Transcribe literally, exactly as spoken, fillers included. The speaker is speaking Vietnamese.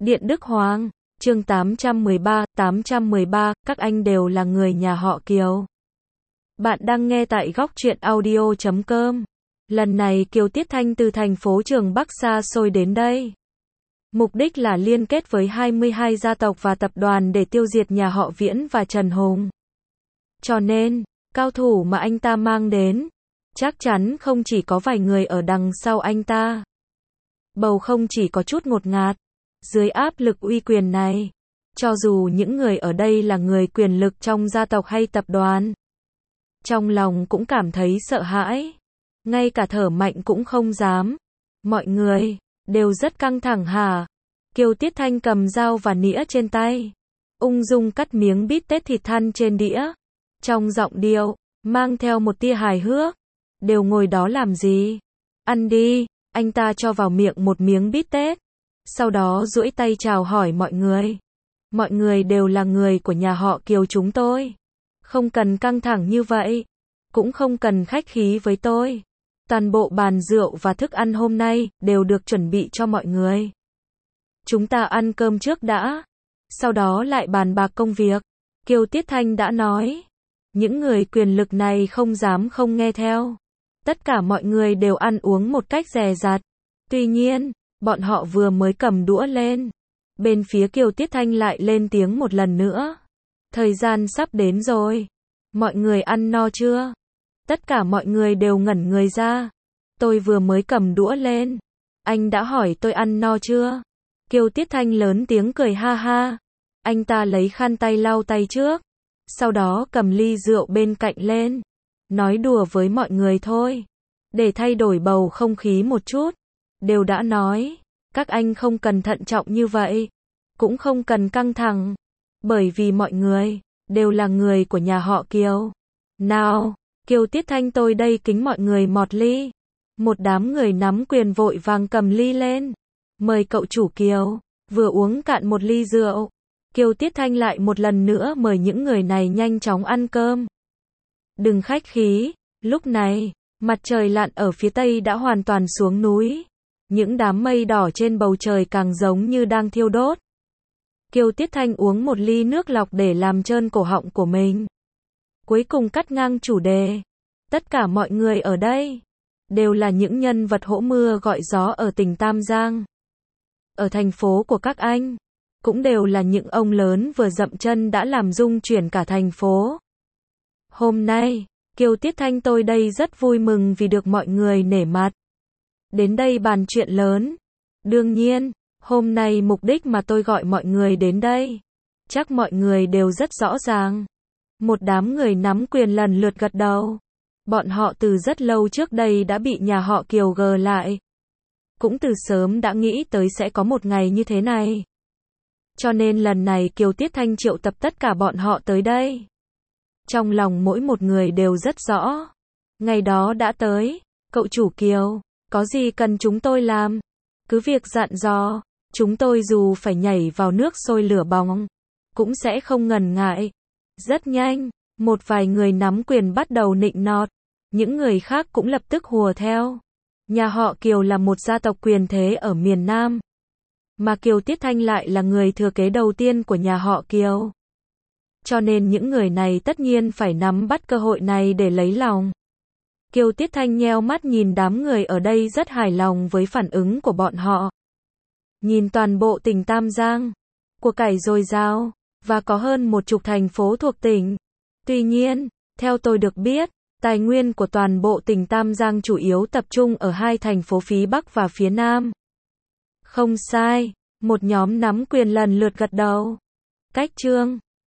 Điện Đức Hoàng, chương tám trăm mười ba, tám trăm mười ba, các anh đều là người nhà họ Kiều. Bạn đang nghe tại góc truyện audio chấm com. Lần này Kiều Tiết Thanh từ thành phố Trường Bắc xa xôi đến đây. Mục đích là liên kết với hai mươi hai gia tộc và tập đoàn để tiêu diệt nhà họ Viễn và Trần Hùng. Cho nên, cao thủ mà anh ta mang đến, chắc chắn không chỉ có vài người ở đằng sau anh ta. Bầu không chỉ có chút ngột ngạt. Dưới áp lực uy quyền này, cho dù những người ở đây là người quyền lực trong gia tộc hay tập đoàn, trong lòng cũng cảm thấy sợ hãi. Ngay cả thở mạnh cũng không dám. Mọi người đều rất căng thẳng hả? Kiều Tiết Thanh cầm dao và nĩa trên tay, ung dung cắt miếng bít tết thịt thăn trên đĩa. Trong giọng điệu, mang theo một tia hài hước. Đều ngồi đó làm gì? Ăn đi, anh ta cho vào miệng một miếng bít tết. Sau đó duỗi tay chào hỏi mọi người. Mọi người đều là người của nhà họ Kiều chúng tôi. Không cần căng thẳng như vậy. Cũng không cần khách khí với tôi. Toàn bộ bàn rượu và thức ăn hôm nay đều được chuẩn bị cho mọi người. Chúng ta ăn cơm trước đã. Sau đó lại bàn bạc công việc. Kiều Tiết Thanh đã nói. Những người quyền lực này không dám không nghe theo. Tất cả mọi người đều ăn uống một cách dè dặt. Tuy nhiên, bọn họ vừa mới cầm đũa lên. Bên phía Kiều Tiết Thanh lại lên tiếng một lần nữa. Thời gian sắp đến rồi. Mọi người ăn no chưa? Tất cả mọi người đều ngẩn người ra. Tôi vừa mới cầm đũa lên. Anh đã hỏi tôi ăn no chưa? Kiều Tiết Thanh lớn tiếng cười ha ha. Anh ta lấy khăn tay lau tay trước. Sau đó cầm ly rượu bên cạnh lên. Nói đùa với mọi người thôi. Để thay đổi bầu không khí một chút. Đều đã nói, các anh không cần thận trọng như vậy, cũng không cần căng thẳng, bởi vì mọi người đều là người của nhà họ Kiều. Nào, Kiều Tiết Thanh tôi đây kính mọi người một ly. Một đám người nắm quyền vội vàng cầm ly lên. Mời cậu chủ Kiều. Vừa uống cạn một ly rượu, Kiều Tiết Thanh lại một lần nữa mời những người này nhanh chóng ăn cơm. Đừng khách khí, lúc này, mặt trời lặn ở phía tây đã hoàn toàn xuống núi. Những đám mây đỏ trên bầu trời càng giống như đang thiêu đốt. Kiều Tiết Thanh uống một ly nước lọc để làm trơn cổ họng của mình. Cuối cùng cắt ngang chủ đề. Tất cả mọi người ở đây đều là những nhân vật hỗ mưa gọi gió ở tỉnh Tam Giang. Ở thành phố của các anh, cũng đều là những ông lớn vừa dậm chân đã làm rung chuyển cả thành phố. Hôm nay, Kiều Tiết Thanh tôi đây rất vui mừng vì được mọi người nể mặt. Đến đây bàn chuyện lớn. Đương nhiên, hôm nay mục đích mà tôi gọi mọi người đến đây, chắc mọi người đều rất rõ ràng. Một đám người nắm quyền lần lượt gật đầu. Bọn họ từ rất lâu trước đây đã bị nhà họ Kiều gờ lại. Cũng từ sớm đã nghĩ tới sẽ có một ngày như thế này. Cho nên lần này Kiều Tiết Thanh triệu tập tất cả bọn họ tới đây. Trong lòng mỗi một người đều rất rõ. Ngày đó đã tới. Cậu chủ Kiều, có gì cần chúng tôi làm? Cứ việc dặn dò, chúng tôi dù phải nhảy vào nước sôi lửa bỏng, cũng sẽ không ngần ngại. Rất nhanh, một vài người nắm quyền bắt đầu nịnh nọt, những người khác cũng lập tức hùa theo. Nhà họ Kiều là một gia tộc quyền thế ở miền Nam, mà Kiều Tiết Thanh lại là người thừa kế đầu tiên của nhà họ Kiều. Cho nên những người này tất nhiên phải nắm bắt cơ hội này để lấy lòng. Kiều Tiết Thanh nheo mắt nhìn đám người ở đây rất hài lòng với phản ứng của bọn họ. Nhìn toàn bộ tỉnh Tam Giang, của cải dồi dào, và có hơn một chục thành phố thuộc tỉnh. Tuy nhiên, theo tôi được biết, tài nguyên của toàn bộ tỉnh Tam Giang chủ yếu tập trung ở hai thành phố phía Bắc và phía Nam. Không sai, một nhóm nắm quyền lần lượt gật đầu. Cách Trương,